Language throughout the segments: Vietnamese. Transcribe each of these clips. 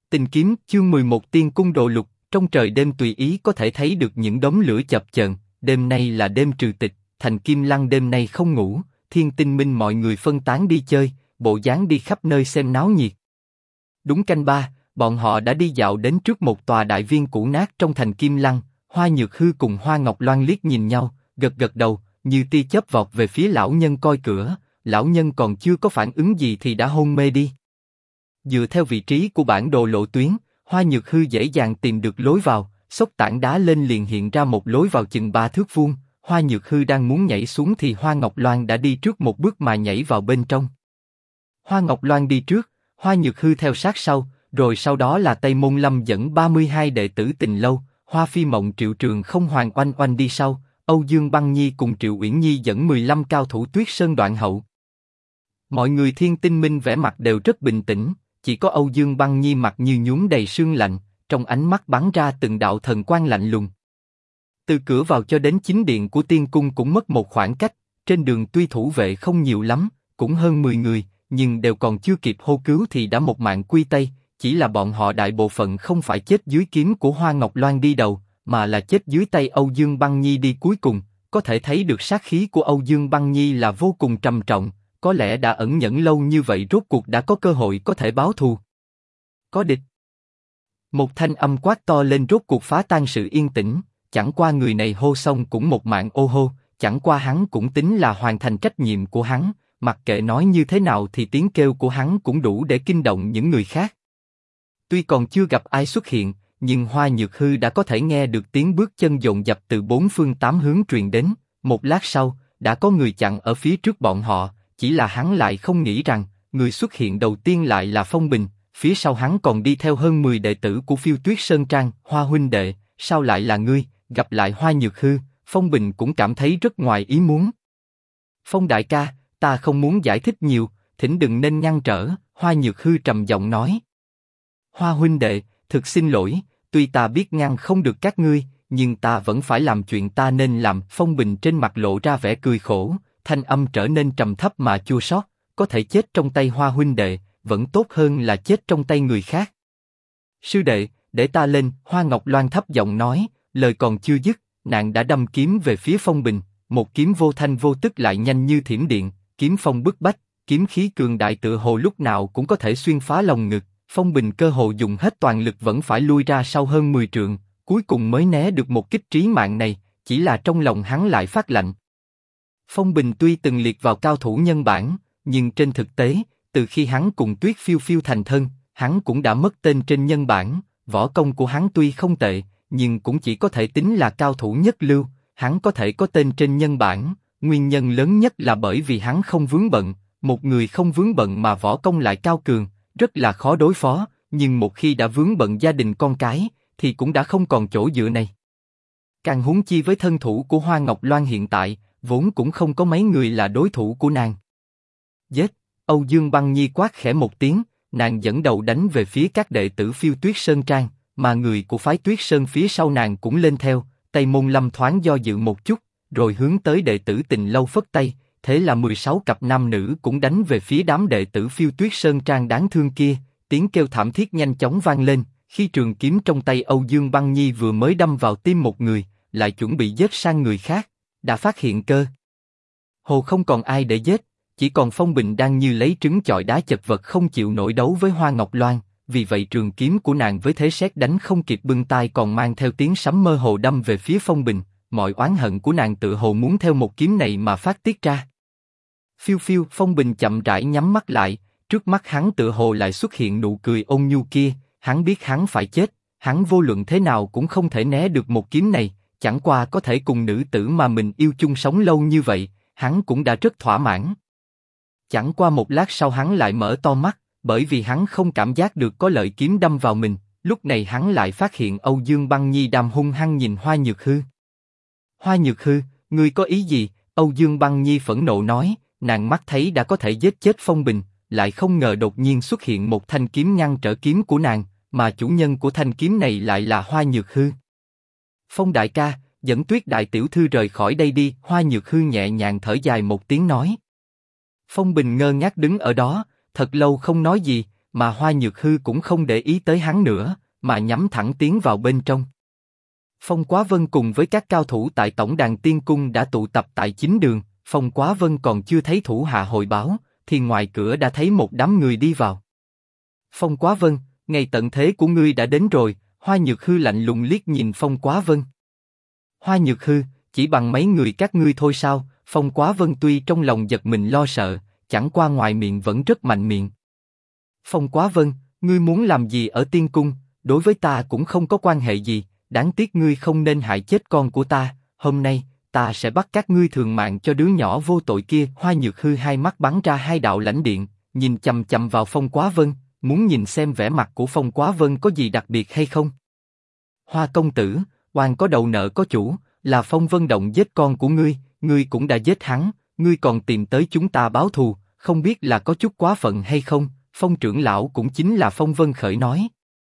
Tình kiếm chương 11 Tiên cung đồ lục. Trong trời đêm tùy ý có thể thấy được những đống lửa chập chờn. Đêm nay là đêm trừ tịch, thành Kim Lăng đêm nay không ngủ. Thiên tinh minh mọi người phân tán đi chơi, bộ dáng đi khắp nơi xem náo nhiệt. Đúng canh ba, bọn họ đã đi dạo đến trước một tòa đại viên cũ nát trong thành Kim Lăng. Hoa Nhược Hư cùng Hoa Ngọc Loan liếc nhìn nhau, gật gật đầu, như tia chớp vọt về phía lão nhân coi cửa. Lão nhân còn chưa có phản ứng gì thì đã hôn mê đi. Dựa theo vị trí của bản đồ lộ tuyến, Hoa Nhược Hư dễ dàng tìm được lối vào, xốc tảng đá lên liền hiện ra một lối vào chừng 3 thước vuông. Hoa Nhược Hư đang muốn nhảy xuống thì Hoa Ngọc Loan đã đi trước một bước mà nhảy vào bên trong. Hoa Ngọc Loan đi trước, Hoa Nhược Hư theo sát sau, rồi sau đó là Tây Môn Lâm dẫn 32 đệ tử Tình Lâu, Hoa Phi Mộng Triệu Trường Không Hoàng Oanh Oanh đi sau, Âu Dương Băng Nhi cùng Triệu Uyển Nhi dẫn 15 cao thủ Tuyết Sơn đoạn hậu. Mọi người Thiên Tinh Minh vẻ mặt đều rất bình tĩnh, chỉ có Âu Dương Băng Nhi mặt như nhún đầy sương lạnh, trong ánh mắt bắn ra từng đạo thần quang lạnh lùng. Từ cửa vào cho đến chính điện của Tiên cung cũng mất một khoảng cách, trên đường tuy thủ vệ không nhiều lắm, cũng hơn 10 người, nhưng đều còn chưa kịp hô cứu thì đã một mạng quy tây, chỉ là bọn họ đại bộ phận không phải chết dưới kiếm của Hoa Ngọc Loan đi đầu, mà là chết dưới tay Âu Dương Băng Nhi đi cuối cùng, có thể thấy được sát khí của Âu Dương Băng Nhi là vô cùng trầm trọng. Có lẽ đã ẩn nhẫn lâu như vậy rốt cuộc đã có cơ hội có thể báo thù. Có địch. Một thanh âm quát to lên rốt cuộc phá tan sự yên tĩnh, chẳng qua người này hô xong cũng một mạng ô hô, chẳng qua hắn cũng tính là hoàn thành trách nhiệm của hắn, mặc kệ nói như thế nào thì tiếng kêu của hắn cũng đủ để kinh động những người khác. Tuy còn chưa gặp ai xuất hiện, nhưng Hoa Nhược Hư đã có thể nghe được tiếng bước chân dồn dập từ bốn phương tám hướng truyền đến, một lát sau, đã có người chặn ở phía trước bọn họ. Chỉ là hắn lại không nghĩ rằng, người xuất hiện đầu tiên lại là Phong Bình, phía sau hắn còn đi theo hơn 10 đệ tử của Phiêu Tuyết Sơn Trang. Hoa huynh đệ, sao lại là ngươi? Gặp lại Hoa Nhược Hư, Phong Bình cũng cảm thấy rất ngoài ý muốn. Phong đại ca, ta không muốn giải thích nhiều, thỉnh đừng nên ngăn trở, Hoa Nhược Hư trầm giọng nói. Hoa huynh đệ, thực xin lỗi, tuy ta biết ngăn không được các ngươi, nhưng ta vẫn phải làm chuyện ta nên làm. Phong Bình trên mặt lộ ra vẻ cười khổ. Thanh âm trở nên trầm thấp mà chua xót, có thể chết trong tay Hoa huynh đệ, vẫn tốt hơn là chết trong tay người khác. Sư đệ, để ta lên, Hoa Ngọc Loan thấp giọng nói, lời còn chưa dứt, nàng đã đâm kiếm về phía Phong Bình, một kiếm vô thanh vô tức lại nhanh như thiểm điện, kiếm phong bức bách, kiếm khí cường đại tựa hồ lúc nào cũng có thể xuyên phá lồng ngực. Phong Bình cơ hồ dùng hết toàn lực vẫn phải lui ra sau hơn 10 trượng, cuối cùng mới né được một kích trí mạng này, chỉ là trong lòng hắn lại phát lạnh. Phong Bình tuy từng liệt vào cao thủ nhân bản, nhưng trên thực tế, từ khi hắn cùng Tuyết Phiêu Phiêu thành thân, hắn cũng đã mất tên trên nhân bản. Võ công của hắn tuy không tệ, nhưng cũng chỉ có thể tính là cao thủ nhất lưu. Hắn có thể có tên trên nhân bản, nguyên nhân lớn nhất là bởi vì hắn không vướng bận. Một người không vướng bận mà võ công lại cao cường, rất là khó đối phó. Nhưng một khi đã vướng bận gia đình con cái, thì cũng đã không còn chỗ dựa này. Càng huống chi với thân thủ của Hoa Ngọc Loan hiện tại, vốn cũng không có mấy người là đối thủ của nàng. Giết! Âu Dương Băng Nhi quát khẽ một tiếng, nàng dẫn đầu đánh về phía các đệ tử Phiêu Tuyết Sơn Trang, mà người của phái Tuyết Sơn phía sau nàng cũng lên theo. Tây Môn Lâm thoáng do dự một chút, rồi hướng tới đệ tử Tình Lâu phất tay, thế là 16 cặp nam nữ cũng đánh về phía đám đệ tử Phiêu Tuyết Sơn Trang đáng thương kia. Tiếng kêu thảm thiết nhanh chóng vang lên, khi trường kiếm trong tay Âu Dương Băng Nhi vừa mới đâm vào tim một người, lại chuẩn bị giết sang người khác. Đã phát hiện cơ hồ không còn ai để giết, chỉ còn Phong Bình đang như lấy trứng chọi đá chật vật không chịu nổi đấu với Hoa Ngọc Loan. Vì vậy trường kiếm của nàng với thế sét đánh không kịp bưng tay còn mang theo tiếng sấm mơ hồ đâm về phía Phong Bình. Mọi oán hận của nàng tựa hồ muốn theo một kiếm này mà phát tiết ra. Phiêu Phiêu, Phong Bình chậm rãi nhắm mắt lại, trước mắt hắn tựa hồ lại xuất hiện nụ cười ôn nhu kia. Hắn biết hắn phải chết, hắn vô luận thế nào cũng không thể né được một kiếm này. Chẳng qua có thể cùng nữ tử mà mình yêu chung sống lâu như vậy, hắn cũng đã rất thỏa mãn. Chẳng qua một lát sau hắn lại mở to mắt, bởi vì hắn không cảm giác được có lợi kiếm đâm vào mình. Lúc này hắn lại phát hiện Âu Dương Băng Nhi đang hung hăng nhìn Hoa Nhược Hư. Hoa Nhược Hư, ngươi có ý gì? Âu Dương Băng Nhi phẫn nộ nói, nàng mắt thấy đã có thể giết chết Phong Bình, lại không ngờ đột nhiên xuất hiện một thanh kiếm ngăn trở kiếm của nàng, mà chủ nhân của thanh kiếm này lại là Hoa Nhược Hư. Phong đại ca, dẫn Tuyết đại tiểu thư rời khỏi đây đi. Hoa Nhược Hư nhẹ nhàng thở dài một tiếng nói. Phong Bình ngơ ngác đứng ở đó, thật lâu không nói gì, mà Hoa Nhược Hư cũng không để ý tới hắn nữa, mà nhắm thẳng tiến vào bên trong. Phong Quá Vân cùng với các cao thủ tại Tổng đàn Tiên Cung đã tụ tập tại chính đường, Phong Quá Vân còn chưa thấy thủ hạ hội báo, thì ngoài cửa đã thấy một đám người đi vào. Phong Quá Vân, ngày tận thế của ngươi đã đến rồi, Hoa Nhược Hư lạnh lùng liếc nhìn Phong Quá Vân. Hoa Nhược Hư, chỉ bằng mấy người các ngươi thôi sao? Phong Quá Vân tuy trong lòng giật mình lo sợ, chẳng qua ngoài miệng vẫn rất mạnh miệng. Phong Quá Vân, ngươi muốn làm gì ở Tiên Cung, đối với ta cũng không có quan hệ gì, đáng tiếc ngươi không nên hại chết con của ta, hôm nay, ta sẽ bắt các ngươi thường mạng cho đứa nhỏ vô tội kia. Hoa Nhược Hư hai mắt bắn ra hai đạo lãnh điện, nhìn chằm chằm vào Phong Quá Vân, muốn nhìn xem vẻ mặt của Phong Quá Vân có gì đặc biệt hay không. Hoa công tử, oan có đầu nợ có chủ, là Phong Vân Động giết con của ngươi cũng đã giết hắn, ngươi còn tìm tới chúng ta báo thù, không biết là có chút quá phận hay không? Phong trưởng lão cũng chính là Phong Vân Khởi nói.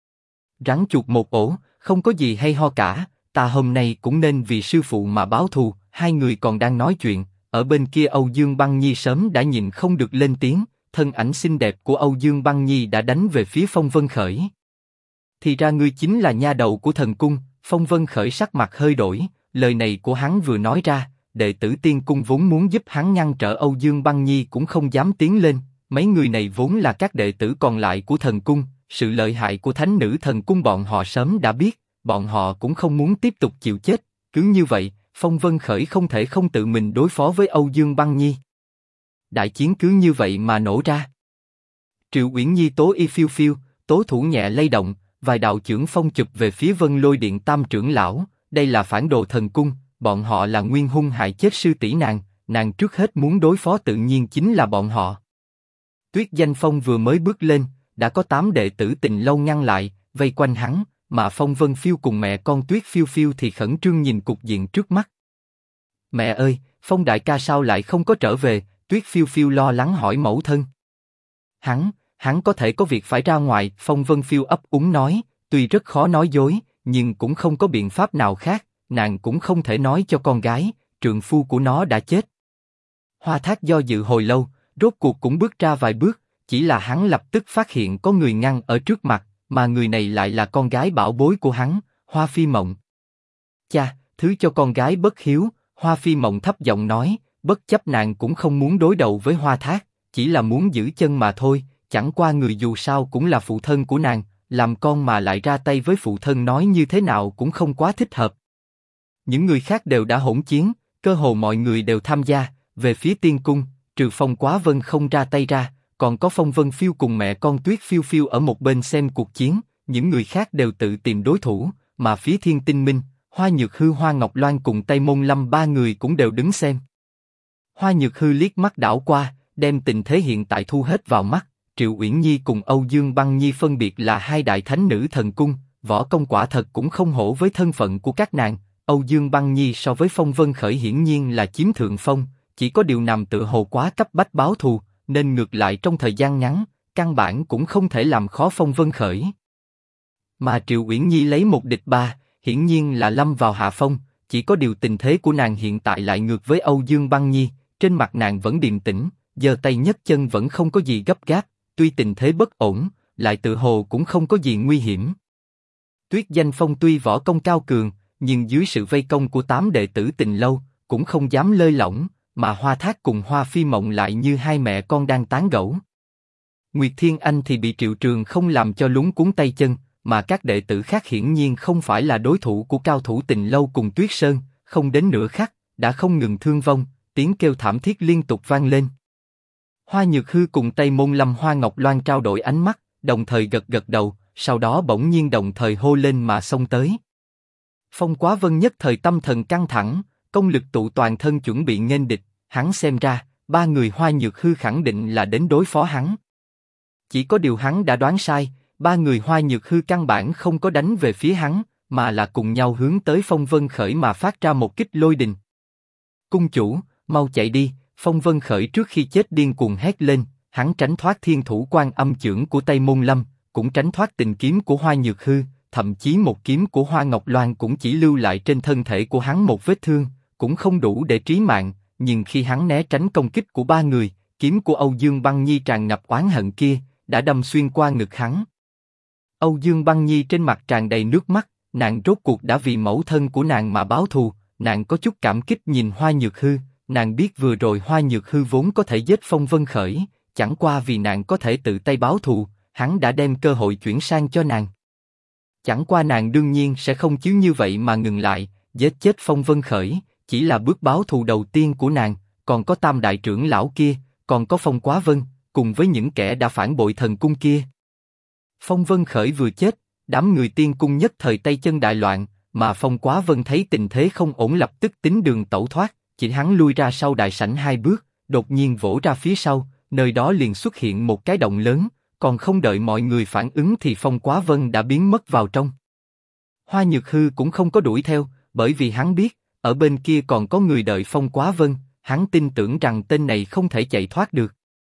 Rắn chuột một ổ, không có gì hay ho cả, ta hôm nay cũng nên vì sư phụ mà báo thù. Hai người còn đang nói chuyện, ở bên kia Âu Dương Băng Nhi sớm đã nhìn không được lên tiếng, thân ảnh xinh đẹp của Âu Dương Băng Nhi đã đánh về phía Phong Vân Khởi. Thì ra ngươi chính là nha đầu của thần cung. Phong Vân Khởi sắc mặt hơi đổi, lời này của hắn vừa nói ra, đệ tử Tiên Cung vốn muốn giúp hắn ngăn trở Âu Dương Băng Nhi cũng không dám tiến lên. Mấy người này vốn là các đệ tử còn lại của thần cung, sự lợi hại của thánh nữ thần cung bọn họ sớm đã biết, bọn họ cũng không muốn tiếp tục chịu chết. Cứ như vậy, Phong Vân Khởi không thể không tự mình đối phó với Âu Dương Băng Nhi. Đại chiến cứ như vậy mà nổ ra. Triệu Uyển Nhi tố y phiêu phiêu, tố thủ nhẹ lay động, vài đạo chưởng phong chụp về phía Vân Lôi Điện Tam trưởng lão. Đây là phản đồ thần cung, bọn họ là nguyên hung hại chết sư tỷ nàng trước hết muốn đối phó tự nhiên chính là bọn họ. Tuyết Danh Phong vừa mới bước lên, đã có 8 đệ tử Tình Lâu ngăn lại, vây quanh hắn, mà Phong Vân Phiêu cùng mẹ con Tuyết Phiêu Phiêu thì khẩn trương nhìn cục diện trước mắt. Mẹ ơi, Phong đại ca sao lại không có trở về? Tuyết Phiêu Phiêu lo lắng hỏi mẫu thân. Hắn có thể có việc phải ra ngoài. Phong Vân Phiêu ấp úng nói, tuy rất khó nói dối, nhưng cũng không có biện pháp nào khác, nàng cũng không thể nói cho con gái, trượng phu của nó đã chết. Hoa Thác do dự hồi lâu, rốt cuộc cũng bước ra vài bước, chỉ là hắn lập tức phát hiện có người ngăn ở trước mặt, mà người này lại là con gái bảo bối của hắn, Hoa Phi Mộng. Cha, thứ cho con gái bất hiếu, Hoa Phi Mộng thấp giọng nói, bất chấp nàng cũng không muốn đối đầu với Hoa Thác, chỉ là muốn giữ chân mà thôi, chẳng qua người dù sao cũng là phụ thân của nàng, làm con mà lại ra tay với phụ thân nói như thế nào cũng không quá thích hợp. Những người khác đều đã hỗn chiến, cơ hồ mọi người đều tham gia, về phía Tiên Cung, trừ Phong Quá Vân không ra tay ra, còn có Phong Vân Phiêu cùng mẹ con Tuyết Phiêu Phiêu ở một bên xem cuộc chiến, những người khác đều tự tìm đối thủ, mà phía Thiên Tinh Minh, Hoa Nhược Hư, Hoa Ngọc Loan cùng Tây Môn Lâm ba người cũng đều đứng xem. Hoa Nhược Hư liếc mắt đảo qua, đem tình thế hiện tại thu hết vào mắt. Triệu Uyển Nhi cùng Âu Dương Băng Nhi phân biệt là hai đại thánh nữ thần cung, võ công quả thật cũng không hổ với thân phận của các nàng. Âu Dương Băng Nhi so với Phong Vân Khởi hiển nhiên là chiếm thượng phong, chỉ có điều nằm tự hồ quá cấp bách báo thù, nên ngược lại trong thời gian ngắn, căn bản cũng không thể làm khó Phong Vân Khởi. Mà Triệu Uyển Nhi lấy một địch ba, hiển nhiên là lâm vào hạ phong, chỉ có điều tình thế của nàng hiện tại lại ngược với Âu Dương Băng Nhi, trên mặt nàng vẫn điềm tĩnh, giơ tay nhấc chân vẫn không có gì gấp gáp, tuy tình thế bất ổn, lại tự hồ cũng không có gì nguy hiểm. Tuyết Danh Phong tuy võ công cao cường, nhưng dưới sự vây công của 8 đệ tử Tình Lâu, cũng không dám lơi lỏng, mà Hoa Thác cùng Hoa Phi Mộng lại như hai mẹ con đang tán gẫu. Nguyệt Thiên Anh thì bị Triệu Trường không làm cho lúng cuống tay chân, mà các đệ tử khác hiển nhiên không phải là đối thủ của cao thủ Tình Lâu cùng Tuyết Sơn, không đến nửa khắc, đã không ngừng thương vong, tiếng kêu thảm thiết liên tục vang lên. Hoa Nhược Hư cùng Tây Môn Lâm, Hoa Ngọc Loan trao đổi ánh mắt, đồng thời gật gật đầu, sau đó bỗng nhiên đồng thời hô lên mà xông tới. Phong Quá Vân nhất thời tâm thần căng thẳng, công lực tụ toàn thân chuẩn bị nghênh địch, hắn xem ra, ba người Hoa Nhược Hư khẳng định là đến đối phó hắn. Chỉ có điều hắn đã đoán sai, ba người Hoa Nhược Hư căn bản không có đánh về phía hắn, mà là cùng nhau hướng tới Phong Vân Khởi mà phát ra một kích lôi đình. Cung chủ, mau chạy đi! Phong Vân Khởi trước khi chết điên cuồng hét lên, hắn tránh thoát Thiên Thủ Quan Âm chưởng của Tây Môn Lâm, cũng tránh thoát tình kiếm của Hoa Nhược Hư, thậm chí một kiếm của Hoa Ngọc Loan cũng chỉ lưu lại trên thân thể của hắn một vết thương, cũng không đủ để trí mạng. Nhưng khi hắn né tránh công kích của ba người, kiếm của Âu Dương Băng Nhi tràn ngập oán hận kia, đã đâm xuyên qua ngực hắn. Âu Dương Băng Nhi trên mặt tràn đầy nước mắt, nàng rốt cuộc đã vì mẫu thân của nàng mà báo thù, nàng có chút cảm kích nhìn Hoa Nhược Hư, nàng biết vừa rồi Hoa Nhược Hư vốn có thể giết Phong Vân Khởi, chẳng qua vì nàng có thể tự tay báo thù, hắn đã đem cơ hội chuyển sang cho nàng. Chẳng qua nàng đương nhiên sẽ không chiếu như vậy mà ngừng lại, giết chết Phong Vân Khởi, chỉ là bước báo thù đầu tiên của nàng, còn có Tam đại trưởng lão kia, còn có Phong Quá Vân, cùng với những kẻ đã phản bội thần cung kia. Phong Vân Khởi vừa chết, đám người tiên cung nhất thời tay chân đại loạn, mà Phong Quá Vân thấy tình thế không ổn lập tức tính đường tẩu thoát, chỉ hắn lui ra sau đại sảnh 2 bước, đột nhiên vỗ ra phía sau, nơi đó liền xuất hiện một cái động lớn, còn không đợi mọi người phản ứng thì Phong Quá Vân đã biến mất vào trong. Hoa Nhược Hư cũng không có đuổi theo, bởi vì hắn biết, ở bên kia còn có người đợi Phong Quá Vân, hắn tin tưởng rằng tên này không thể chạy thoát được.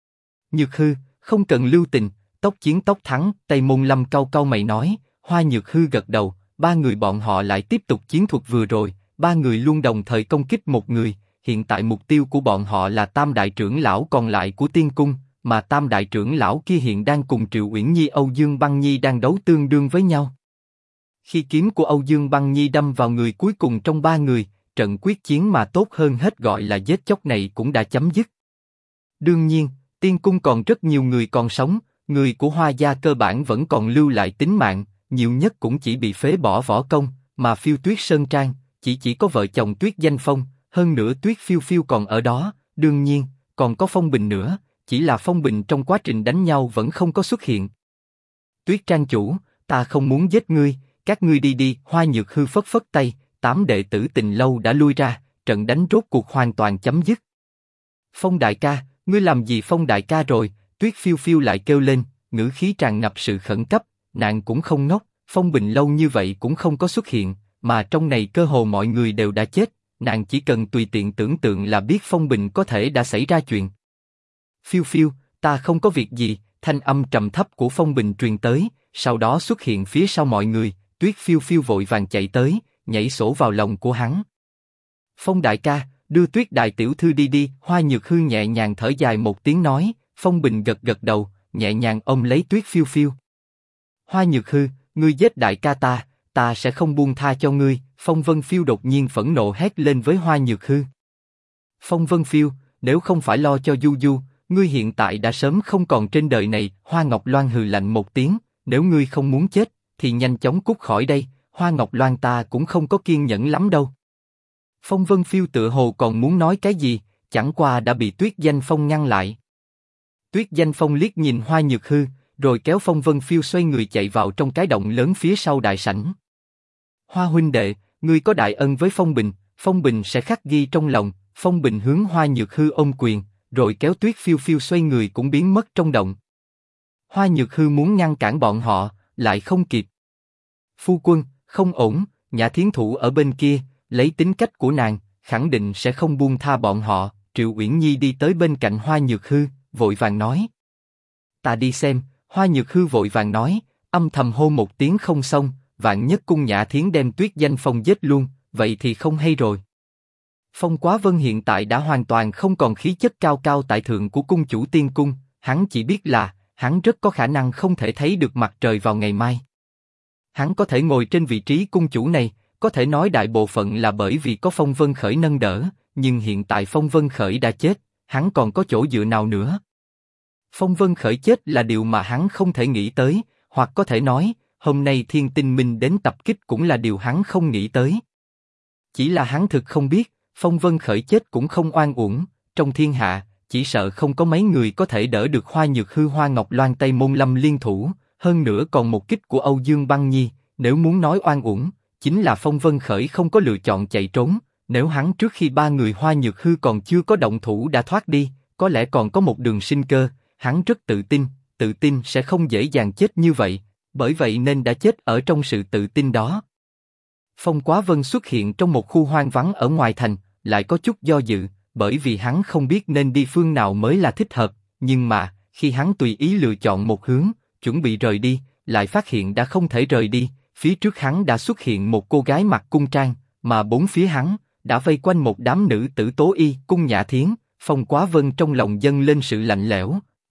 Nhược Hư, không cần lưu tình, tốc chiến tốc thắng, Tây Môn Lâm cau cau mày nói. Hoa Nhược Hư gật đầu, 3 người bọn họ lại tiếp tục chiến thuật vừa rồi, 3 người luôn đồng thời công kích một người. Hiện tại mục tiêu của bọn họ là Tam đại trưởng lão còn lại của Tiên Cung, mà Tam đại trưởng lão kia hiện đang cùng Triệu Uyển Nhi, Âu Dương Băng Nhi đang đấu tương đương với nhau. Khi kiếm của Âu Dương Băng Nhi đâm vào người cuối cùng trong 3 người, trận quyết chiến mà tốt hơn hết gọi là giết chóc này cũng đã chấm dứt. Đương nhiên, Tiên Cung còn rất nhiều người còn sống, người của Hoa gia cơ bản vẫn còn lưu lại tính mạng, nhiều nhất cũng chỉ bị phế bỏ võ công, mà Phiêu Tuyết Sơn Trang chỉ có vợ chồng Tuyết Danh Phong, hơn nữa Tuyết Phiêu Phiêu còn ở đó, đương nhiên còn có Phong Bình nữa, chỉ là Phong Bình trong quá trình đánh nhau vẫn không có xuất hiện. Tuyết Trang chủ, ta không muốn giết ngươi, các ngươi đi đi. Hoa Nhược Hư phất phất tay, 8 đệ tử Tình Lâu đã lui ra, trận đánh rốt cuộc hoàn toàn chấm dứt. Phong đại ca, ngươi làm gì Phong đại ca rồi? Tuyết Phiêu Phiêu lại kêu lên, ngữ khí tràn ngập sự khẩn cấp. Nàng cũng không ngốc, Phong Bình lâu như vậy cũng không có xuất hiện, mà trong này cơ hồ mọi người đều đã chết. Nàng chỉ cần tùy tiện tưởng tượng là biết Phong Bình có thể đã xảy ra chuyện. Phiêu Phiêu, ta không có việc gì. Thanh âm trầm thấp của Phong Bình truyền tới, sau đó xuất hiện phía sau mọi người. Tuyết Phiêu Phiêu vội vàng chạy tới, nhảy sổ vào lòng của hắn. Phong đại ca, đưa Tuyết đại tiểu thư đi đi. Hoa Nhược Hư nhẹ nhàng thở dài một tiếng nói. Phong Bình gật gật đầu, nhẹ nhàng ôm lấy Tuyết Phiêu Phiêu. Hoa Nhược Hư, ngươi giết đại ca ta sẽ không buông tha cho ngươi. Phong Vân Phiêu đột nhiên phẫn nộ hét lên với Hoa Nhược Hư. Phong Vân Phiêu, nếu không phải lo cho Du Du, ngươi hiện tại đã sớm không còn trên đời này. Hoa Ngọc Loan hừ lạnh một tiếng, nếu ngươi không muốn chết, thì nhanh chóng cút khỏi đây. Hoa Ngọc Loan ta cũng không có kiên nhẫn lắm đâu. Phong Vân Phiêu tựa hồ còn muốn nói cái gì, chẳng qua đã bị Tuyết Danh Phong ngăn lại. Tuyết Danh Phong liếc nhìn Hoa Nhược Hư, rồi kéo Phong Vân Phiêu xoay người chạy vào trong cái động lớn phía sau đại sảnh. Hoa huynh đệ, ngươi có đại ân với Phong Bình, Phong Bình sẽ khắc ghi trong lòng. Phong Bình hướng Hoa Nhược Hư ôm quyền, rồi kéo Tuyết Phiêu Phiêu xoay người cũng biến mất trong động. Hoa Nhược Hư muốn ngăn cản bọn họ, lại không kịp. Phu quân, không ổn, Nhã Thiến Thủ ở bên kia, lấy tính cách của nàng, khẳng định sẽ không buông tha bọn họ. Triệu Uyển Nhi đi tới bên cạnh Hoa Nhược Hư, vội vàng nói. Ta đi xem. Hoa Nhược Hư vội vàng nói, âm thầm hô một tiếng không xong, vạn nhất cung Nhã Thiến đem Tuyết Danh Phong giết luôn, vậy thì không hay rồi. Phong Quá Vân hiện tại đã hoàn toàn không còn khí chất cao cao tại thượng của cung chủ Tiên Cung, hắn chỉ biết là, hắn rất có khả năng không thể thấy được mặt trời vào ngày mai. Hắn có thể ngồi trên vị trí cung chủ này, có thể nói đại bộ phận là bởi vì có Phong Vân Khởi nâng đỡ, nhưng hiện tại Phong Vân Khởi đã chết, hắn còn có chỗ dựa nào nữa? Phong Vân Khởi chết là điều mà hắn không thể nghĩ tới, hoặc có thể nói, hôm nay Thiên Tinh Minh đến tập kích cũng là điều hắn không nghĩ tới. Chỉ là hắn thực không biết, Phong Vân Khởi chết cũng không oan uổng, trong thiên hạ, chỉ sợ không có mấy người có thể đỡ được Hoa Nhược Hư, Hoa Ngọc Loan, Tây Môn Lâm liên thủ, hơn nữa còn một kích của Âu Dương Băng Nhi. Nếu muốn nói oan uổng, chính là Phong Vân Khởi không có lựa chọn chạy trốn. Nếu hắn trước khi 3 người Hoa Nhược Hư còn chưa có động thủ đã thoát đi, có lẽ còn có một đường sinh cơ. Hắn rất tự tin sẽ không dễ dàng chết như vậy, bởi vậy nên đã chết ở trong sự tự tin đó. Phong Quá Vân xuất hiện trong một khu hoang vắng ở ngoài thành, lại có chút do dự, bởi vì hắn không biết nên đi phương nào mới là thích hợp, nhưng mà, khi hắn tùy ý lựa chọn một hướng, chuẩn bị rời đi, lại phát hiện đã không thể rời đi, phía trước hắn đã xuất hiện một cô gái mặc cung trang, mà bốn phía hắn, đã vây quanh một đám nữ tử tố y, cung Nhã Thiến. Phong Quá Vân trong lòng dâng lên sự lạnh lẽo,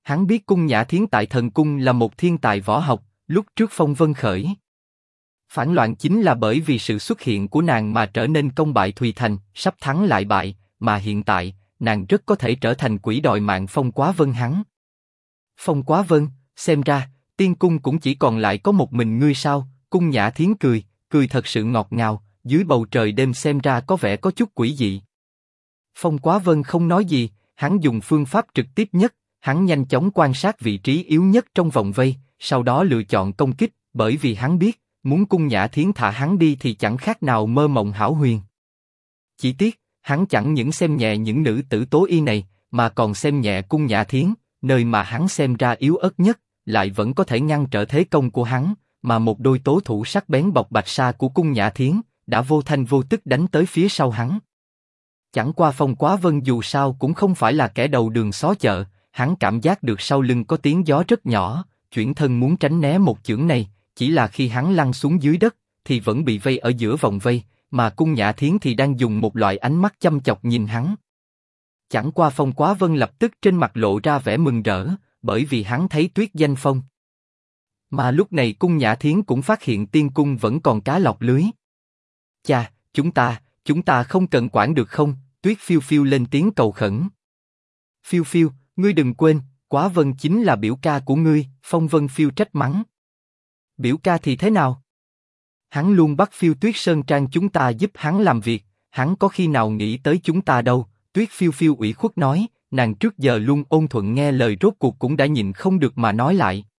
Hắn biết Cung Nhã Thiến tại thần cung là một thiên tài võ học, lúc trước phong vân khởi. Phản loạn chính là bởi vì sự xuất hiện của nàng mà trở nên công bại Thùy Thành, sắp thắng lại bại, mà hiện tại, nàng rất có thể trở thành quỷ đòi mạng Phong Quá Vân hắn. Phong Quá Vân, xem ra, tiên cung cũng chỉ còn lại có một mình ngươi sao? Cung Nhã Thiến cười, cười thật sự ngọt ngào, dưới bầu trời đêm xem ra có vẻ có chút quỷ dị. Phong Quá Vân không nói gì, hắn dùng phương pháp trực tiếp nhất, hắn nhanh chóng quan sát vị trí yếu nhất trong vòng vây, sau đó lựa chọn công kích, bởi vì hắn biết, muốn Cung Nhã Thiến thả hắn đi thì chẳng khác nào mơ mộng hão huyền. Chỉ tiếc, hắn chẳng những xem nhẹ những nữ tử tố y này, mà còn xem nhẹ Cung Nhã Thiến, nơi mà hắn xem ra yếu ớt nhất, lại vẫn có thể ngăn trở thế công của hắn, mà một đôi tố thủ sắc bén bọc bạch sa của Cung Nhã Thiến đã vô thanh vô tức đánh tới phía sau hắn. Chẳng qua Phong Quá Vân dù sao cũng không phải là kẻ đầu đường xó chợ, hắn cảm giác được sau lưng có tiếng gió rất nhỏ, chuyển thân muốn tránh né một chưởng này, chỉ là khi hắn lăn xuống dưới đất, thì vẫn bị vây ở giữa vòng vây, mà Cung Nhã Thiến thì đang dùng một loại ánh mắt chăm chọc nhìn hắn. Chẳng qua Phong Quá Vân lập tức trên mặt lộ ra vẻ mừng rỡ, bởi vì hắn thấy Tuyết Danh Phong. Mà lúc này Cung Nhã Thiến cũng phát hiện tiên cung vẫn còn cá lọt lưới. Cha, chúng ta không cần quản được không? Tuyết Phiêu Phiêu lên tiếng cầu khẩn. Phiêu Phiêu, ngươi đừng quên, Quá Vân chính là biểu ca của ngươi. Phong Vân Phiêu trách mắng. Biểu ca thì thế nào? Hắn luôn bắt Phiêu Tuyết Sơn Trang chúng ta giúp hắn làm việc, hắn có khi nào nghĩ tới chúng ta đâu? Tuyết Phiêu Phiêu ủy khuất nói, nàng trước giờ luôn ôn thuận nghe lời, rốt cuộc cũng đã nhịn không được mà nói lại.